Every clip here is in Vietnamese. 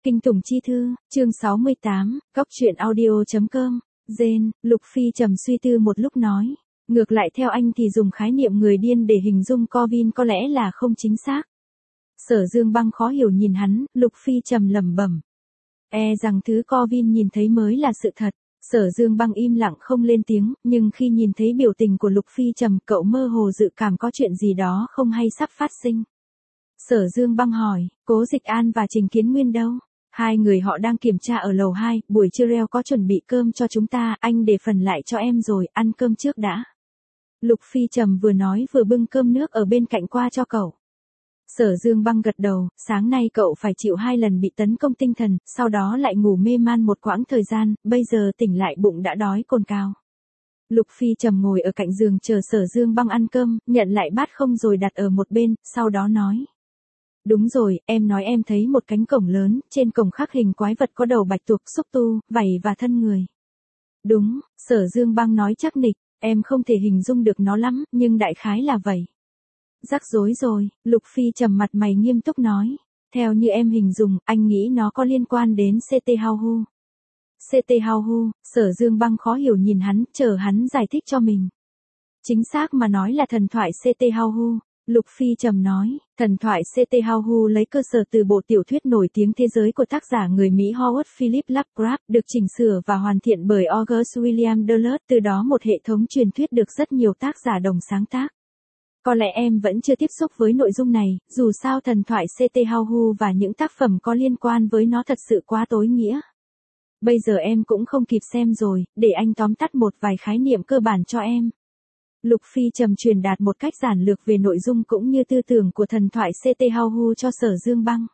Kinh Tủng Chi Thư, chương 68, Góc truyện audio.com, Gen, Lục Phi trầm suy tư một lúc nói. Ngược lại theo anh thì dùng khái niệm người điên để hình dung Corvin có lẽ là không chính xác. Sở Dương Băng khó hiểu nhìn hắn, Lục Phi trầm lẩm bẩm. E rằng thứ Corvin nhìn thấy mới là sự thật. Sở Dương Băng im lặng không lên tiếng, nhưng khi nhìn thấy biểu tình của Lục Phi trầm, cậu mơ hồ dự cảm có chuyện gì đó không hay sắp phát sinh. Sở Dương Băng hỏi, Cố Dịch An và Trình Kiến Nguyên đâu? Hai người họ đang kiểm tra ở lầu 2, buổi trưa Reo có chuẩn bị cơm cho chúng ta, anh để phần lại cho em rồi, ăn cơm trước đã. Lục Phi trầm vừa nói vừa bưng cơm nước ở bên cạnh qua cho cậu. Sở Dương Băng gật đầu, sáng nay cậu phải chịu 2 lần bị tấn công tinh thần, sau đó lại ngủ mê man một quãng thời gian, bây giờ tỉnh lại bụng đã đói cồn cào. Lục Phi trầm ngồi ở cạnh giường chờ Sở Dương Băng ăn cơm, nhận lại bát không rồi đặt ở một bên, sau đó nói. Đúng rồi, em nói em thấy một cánh cổng lớn, trên cổng khắc hình quái vật có đầu bạch tuộc, xúc tu, vảy và thân người. Đúng, Sở Dương Băng nói chắc nịch, em không thể hình dung được nó lắm, nhưng đại khái là vậy. Rắc rối rồi, Lục Phi trầm mặt mày nghiêm túc nói. Theo như em hình dung, anh nghĩ nó có liên quan đến CT Hauhu. CT Hauhu, Sở Dương Băng khó hiểu nhìn hắn, chờ hắn giải thích cho mình. Chính xác mà nói là thần thoại CT Hauhu. Lục Phi trầm nói, thần thoại CT Hauhu lấy cơ sở từ bộ tiểu thuyết nổi tiếng thế giới của tác giả người Mỹ Howard Philip Lovecraft, được chỉnh sửa và hoàn thiện bởi August William Dulles, từ đó một hệ thống truyền thuyết được rất nhiều tác giả đồng sáng tác. Có lẽ em vẫn chưa tiếp xúc với nội dung này, dù sao thần thoại CT Hauhu và những tác phẩm có liên quan với nó thật sự quá tối nghĩa. Bây giờ em cũng không kịp xem rồi, để anh tóm tắt một vài khái niệm cơ bản cho em. Lục Phi trầm truyền đạt một cách giản lược về nội dung cũng như tư tưởng của thần thoại CT Hauhu cho Sở Dương Băng.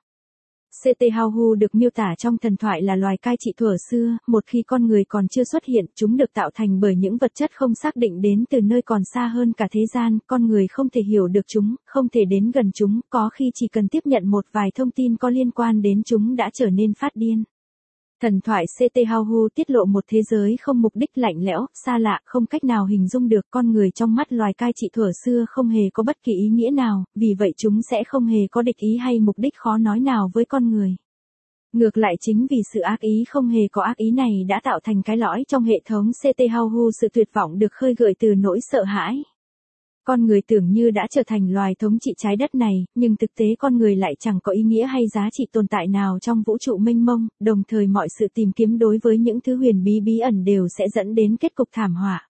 CT Hauhu được miêu tả trong thần thoại là loài cai trị thuở xưa, một khi con người còn chưa xuất hiện, chúng được tạo thành bởi những vật chất không xác định đến từ nơi còn xa hơn cả thế gian, con người không thể hiểu được chúng, không thể đến gần chúng, có khi chỉ cần tiếp nhận một vài thông tin có liên quan đến chúng đã trở nên phát điên. Thần thoại CT Hauhu tiết lộ một thế giới không mục đích lạnh lẽo, xa lạ, không cách nào hình dung được, con người trong mắt loài cai trị thuở xưa không hề có bất kỳ ý nghĩa nào, vì vậy chúng sẽ không hề có địch ý hay mục đích khó nói nào với con người. Ngược lại chính vì sự ác ý không hề có ác ý này đã tạo thành cái lõi trong hệ thống CT Hauhu, sự tuyệt vọng được khơi gợi từ nỗi sợ hãi. Con người tưởng như đã trở thành loài thống trị trái đất này, nhưng thực tế con người lại chẳng có ý nghĩa hay giá trị tồn tại nào trong vũ trụ mênh mông, đồng thời mọi sự tìm kiếm đối với những thứ huyền bí bí ẩn đều sẽ dẫn đến kết cục thảm họa.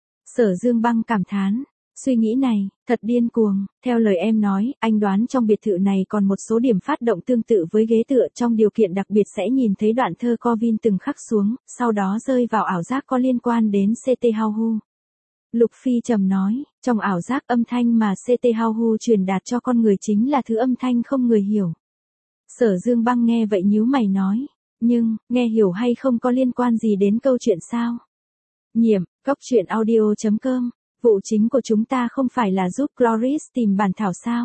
Sở Dương Băng cảm thán, suy nghĩ này, thật điên cuồng, theo lời em nói, anh đoán trong biệt thự này còn một số điểm phát động tương tự với ghế tựa, trong điều kiện đặc biệt sẽ nhìn thấy đoạn thơ Corvin từng khắc xuống, sau đó rơi vào ảo giác có liên quan đến CT Hauhu. Lục Phi trầm nói, trong ảo giác âm thanh mà CT Hauhu truyền đạt cho con người chính là thứ âm thanh không người hiểu. Sở Dương Băng nghe vậy nhíu mày nói, nhưng, nghe hiểu hay không có liên quan gì đến câu chuyện sao? Nhiệm, Góc truyện audio.com, vụ chính của chúng ta không phải là giúp Cloris tìm bản thảo sao?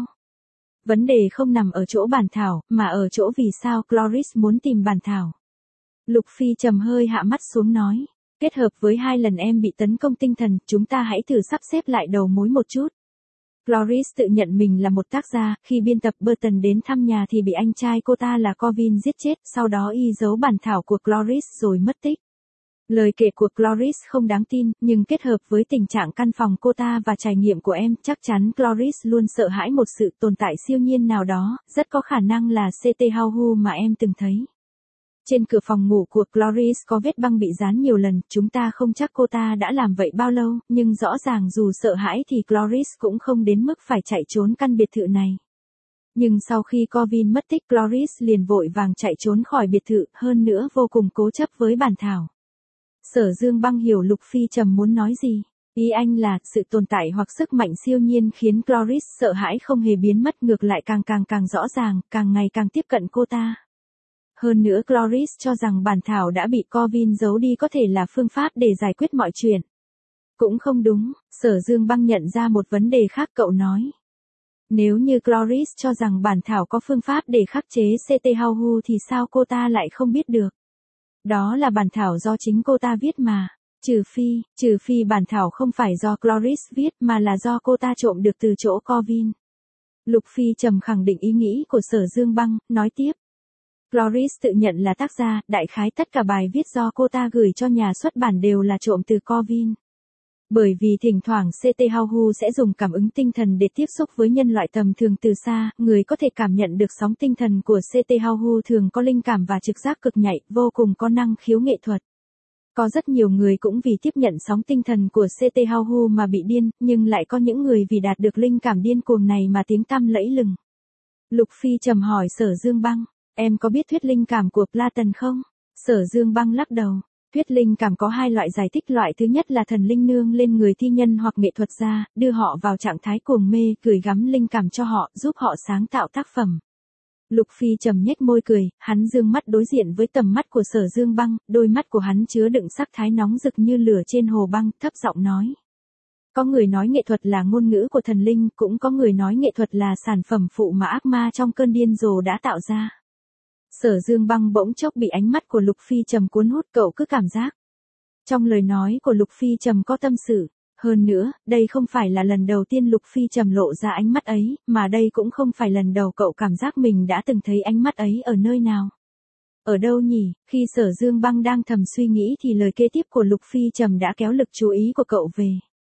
Vấn đề không nằm ở chỗ bản thảo, mà ở chỗ vì sao Cloris muốn tìm bản thảo. Lục Phi trầm hơi hạ mắt xuống nói. Kết hợp với 2 lần em bị tấn công tinh thần, chúng ta hãy thử sắp xếp lại đầu mối một chút. Cloris tự nhận mình là một tác gia, khi biên tập Burton đến thăm nhà thì bị anh trai cô ta là Corvin giết chết, sau đó y giấu bản thảo của Cloris rồi mất tích. Lời kể của Cloris không đáng tin, nhưng kết hợp với tình trạng căn phòng cô ta và trải nghiệm của em, chắc chắn Cloris luôn sợ hãi một sự tồn tại siêu nhiên nào đó, rất có khả năng là CT Hauhu mà em từng thấy. Trên cửa phòng ngủ của Cloris có vết băng bị dán nhiều lần, chúng ta không chắc cô ta đã làm vậy bao lâu, nhưng rõ ràng dù sợ hãi thì Cloris cũng không đến mức phải chạy trốn căn biệt thự này. Nhưng sau khi Corvin mất tích, Cloris liền vội vàng chạy trốn khỏi biệt thự, hơn nữa vô cùng cố chấp với bản thảo. Sở Dương Băng hiểu Lục Phi trầm muốn nói gì. Ý anh là, sự tồn tại hoặc sức mạnh siêu nhiên khiến Cloris sợ hãi không hề biến mất, ngược lại càng rõ ràng, càng ngày càng tiếp cận cô ta. Hơn nữa Cloris cho rằng bản thảo đã bị Corvin giấu đi có thể là phương pháp để giải quyết mọi chuyện. Cũng không đúng, Sở Dương Băng nhận ra một vấn đề khác, cậu nói. Nếu như Cloris cho rằng bản thảo có phương pháp để khắc chế CT Hauhu thì sao cô ta lại không biết được? Đó là bản thảo do chính cô ta viết mà. Trừ phi bản thảo không phải do Cloris viết mà là do cô ta trộm được từ chỗ Corvin. Lục Phi trầm khẳng định ý nghĩ của Sở Dương Băng, nói tiếp. Cloris tự nhận là tác gia, đại khái tất cả bài viết do cô ta gửi cho nhà xuất bản đều là trộm từ Corvin. Bởi vì thỉnh thoảng CT Hauhu sẽ dùng cảm ứng tinh thần để tiếp xúc với nhân loại tầm thường từ xa, người có thể cảm nhận được sóng tinh thần của CT Hauhu thường có linh cảm và trực giác cực nhạy, vô cùng có năng khiếu nghệ thuật. Có rất nhiều người cũng vì tiếp nhận sóng tinh thần của CT Hauhu mà bị điên, nhưng lại có những người vì đạt được linh cảm điên cuồng này mà tiếng tăm lẫy lừng. Lục Phi trầm hỏi Sở Dương Băng, em có biết thuyết linh cảm của Platon không? Sở Dương Băng lắc đầu. Thuyết linh cảm có hai loại giải thích, loại thứ nhất là thần linh nương lên người thi nhân hoặc nghệ thuật gia, đưa họ vào trạng thái cuồng mê, gửi gắm linh cảm cho họ, giúp họ sáng tạo tác phẩm. Lục Phi trầm nhếch môi cười, hắn dương mắt đối diện với tầm mắt của Sở Dương Băng, đôi mắt của hắn chứa đựng sắc thái nóng rực như lửa trên hồ băng, thấp giọng nói. Có người nói nghệ thuật là ngôn ngữ của thần linh, cũng có người nói nghệ thuật là sản phẩm phụ mà ác ma trong cơn điên rồ đã tạo ra. Sở Dương Băng bỗng chốc bị ánh mắt của Lục Phi trầm cuốn hút, cậu cứ cảm giác. Trong lời nói của Lục Phi trầm có tâm sự. Hơn nữa, đây không phải là lần đầu tiên Lục Phi trầm lộ ra ánh mắt ấy, mà đây cũng không phải lần đầu cậu cảm giác mình đã từng thấy ánh mắt ấy ở nơi nào. Ở đâu nhỉ? Khi Sở Dương Băng đang thầm suy nghĩ thì lời kế tiếp của Lục Phi trầm đã kéo lực chú ý của cậu về.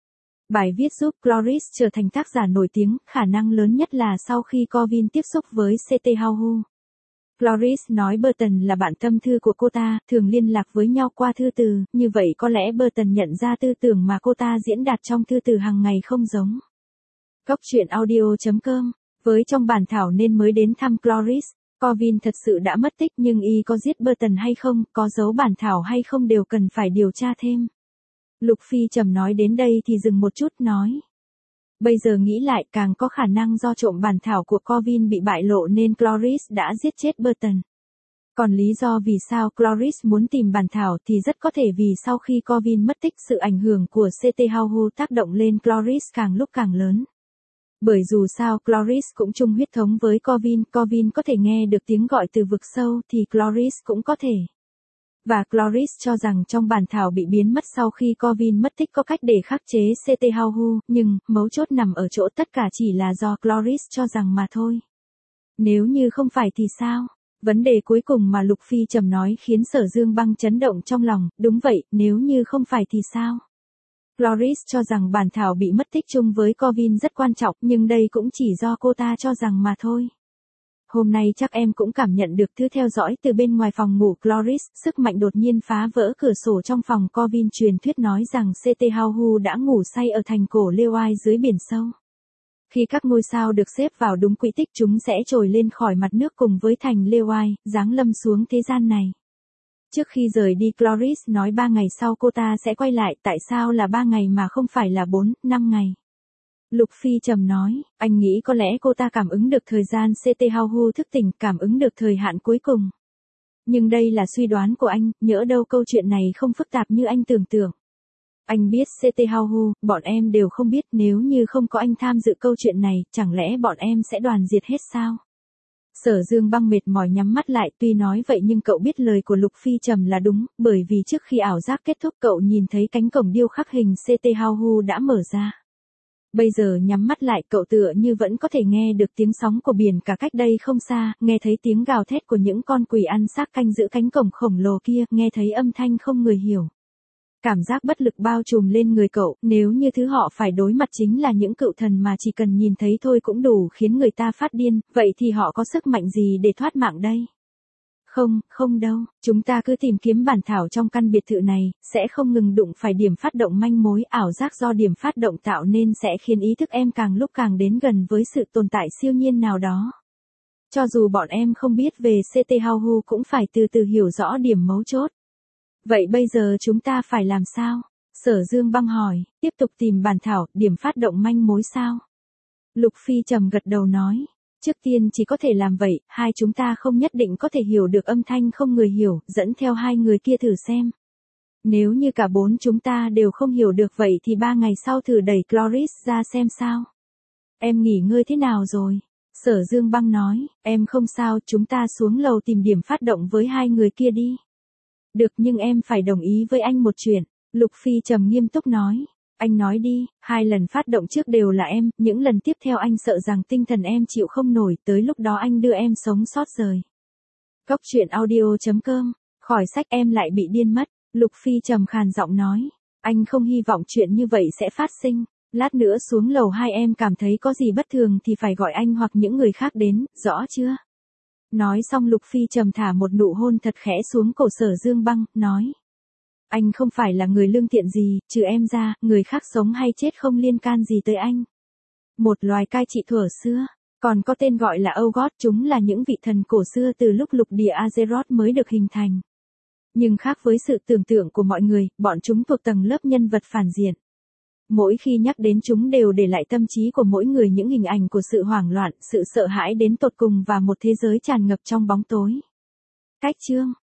Bài viết giúp Cloris trở thành tác giả nổi tiếng, khả năng lớn nhất là sau khi Corvin tiếp xúc với CT Hauhu. Cloris nói Burton là bạn tâm thư của cô ta, thường liên lạc với nhau qua thư từ, như vậy có lẽ Burton nhận ra tư tưởng mà cô ta diễn đạt trong thư từ hàng ngày không giống. Góc truyện audio.com, với trong bản thảo nên mới đến thăm Cloris, Corvin thật sự đã mất tích nhưng y có giết Burton hay không, có giấu bản thảo hay không đều cần phải điều tra thêm. Lục Phi trầm nói đến đây thì dừng một chút nói. Bây giờ nghĩ lại càng có khả năng do trộm bản thảo của Corvin bị bại lộ nên Cloris đã giết chết Burton. Còn lý do vì sao Cloris muốn tìm bản thảo thì rất có thể vì sau khi Corvin mất tích sự ảnh hưởng của CT Hauhu tác động lên Cloris càng lúc càng lớn. Bởi dù sao Cloris cũng chung huyết thống với Corvin có thể nghe được tiếng gọi từ vực sâu thì Cloris cũng có thể. Và Cloris cho rằng trong bản thảo bị biến mất sau khi Corvin mất tích có cách để khắc chế CT Hauhu, nhưng mấu chốt nằm ở chỗ tất cả chỉ là do Cloris cho rằng mà thôi. Nếu như không phải thì sao? Vấn đề cuối cùng mà Lục Phi trầm nói khiến Sở Dương Băng chấn động trong lòng, đúng vậy, nếu như không phải thì sao? Cloris cho rằng bản thảo bị mất tích chung với Corvin rất quan trọng, nhưng đây cũng chỉ do cô ta cho rằng mà thôi. Hôm nay chắc em cũng cảm nhận được thứ theo dõi từ bên ngoài phòng ngủ Cloris, sức mạnh đột nhiên phá vỡ cửa sổ trong phòng Corvin truyền thuyết nói rằng CT Hauhu đã ngủ say ở thành cổ Lewis dưới biển sâu. Khi các ngôi sao được xếp vào đúng quỹ tích chúng sẽ trồi lên khỏi mặt nước cùng với thành Lewis, giáng lâm xuống thế gian này. Trước khi rời đi Cloris nói 3 ngày sau cô ta sẽ quay lại, tại sao là 3 ngày mà không phải là 4, 5 ngày? Lục Phi trầm nói, anh nghĩ có lẽ cô ta cảm ứng được thời gian CT Hauhu thức tỉnh, cảm ứng được thời hạn cuối cùng. Nhưng đây là suy đoán của anh, nhỡ đâu câu chuyện này không phức tạp như anh tưởng tượng. Anh biết CT Hauhu, bọn em đều không biết, nếu như không có anh tham dự câu chuyện này, chẳng lẽ bọn em sẽ đoàn diệt hết sao? Sở Dương Băng mệt mỏi nhắm mắt lại, tuy nói vậy nhưng cậu biết lời của Lục Phi trầm là đúng, bởi vì trước khi ảo giác kết thúc cậu nhìn thấy cánh cổng điêu khắc hình CT Hauhu đã mở ra. Bây giờ nhắm mắt lại cậu tựa như vẫn có thể nghe được tiếng sóng của biển cả cách đây không xa, nghe thấy tiếng gào thét của những con quỷ ăn xác canh giữ cánh cổng khổng lồ kia, nghe thấy âm thanh không người hiểu. Cảm giác bất lực bao trùm lên người cậu, nếu như thứ họ phải đối mặt chính là những cựu thần mà chỉ cần nhìn thấy thôi cũng đủ khiến người ta phát điên, vậy thì họ có sức mạnh gì để thoát mạng đây? Không đâu, chúng ta cứ tìm kiếm bản thảo trong căn biệt thự này, sẽ không ngừng đụng phải điểm phát động manh mối, ảo giác do điểm phát động tạo nên sẽ khiến ý thức em càng lúc càng đến gần với sự tồn tại siêu nhiên nào đó. Cho dù bọn em không biết về CT Hauhu cũng phải từ từ hiểu rõ điểm mấu chốt. Vậy bây giờ chúng ta phải làm sao? Sở Dương Băng hỏi, tiếp tục tìm bản thảo, điểm phát động manh mối sao? Lục Phi trầm gật đầu nói. Trước tiên chỉ có thể làm vậy, hai chúng ta không nhất định có thể hiểu được âm thanh không người hiểu, dẫn theo hai người kia thử xem. Nếu như cả bốn chúng ta đều không hiểu được vậy thì 3 ngày sau thử đẩy Cloris ra xem sao. Em nghỉ ngơi thế nào rồi? Sở Dương Băng nói, em không sao, chúng ta xuống lầu tìm điểm phát động với hai người kia đi. Được nhưng em phải đồng ý với anh một chuyện, Lục Phi trầm nghiêm túc nói. Anh nói đi, 2 lần phát động trước đều là em, những lần tiếp theo anh sợ rằng tinh thần em chịu không nổi, tới lúc đó anh đưa em sống sót rời. Cốc truyện audio.com, khỏi sách em lại bị điên mất, Lục Phi trầm khàn giọng nói. Anh không hy vọng chuyện như vậy sẽ phát sinh. Lát nữa xuống lầu 2 em cảm thấy có gì bất thường thì phải gọi anh hoặc những người khác đến, rõ chưa? Nói xong Lục Phi trầm thả một nụ hôn thật khẽ xuống cổ Sở Dương Băng, nói. Anh không phải là người lương thiện gì, trừ em ra, người khác sống hay chết không liên can gì tới anh. Một loài cai trị thuở xưa, còn có tên gọi là Ogod, chúng là những vị thần cổ xưa từ lúc lục địa Azeroth mới được hình thành. Nhưng khác với sự tưởng tượng của mọi người, bọn chúng thuộc tầng lớp nhân vật phản diện. Mỗi khi nhắc đến chúng đều để lại tâm trí của mỗi người những hình ảnh của sự hoảng loạn, sự sợ hãi đến tột cùng và một thế giới tràn ngập trong bóng tối. Cách chương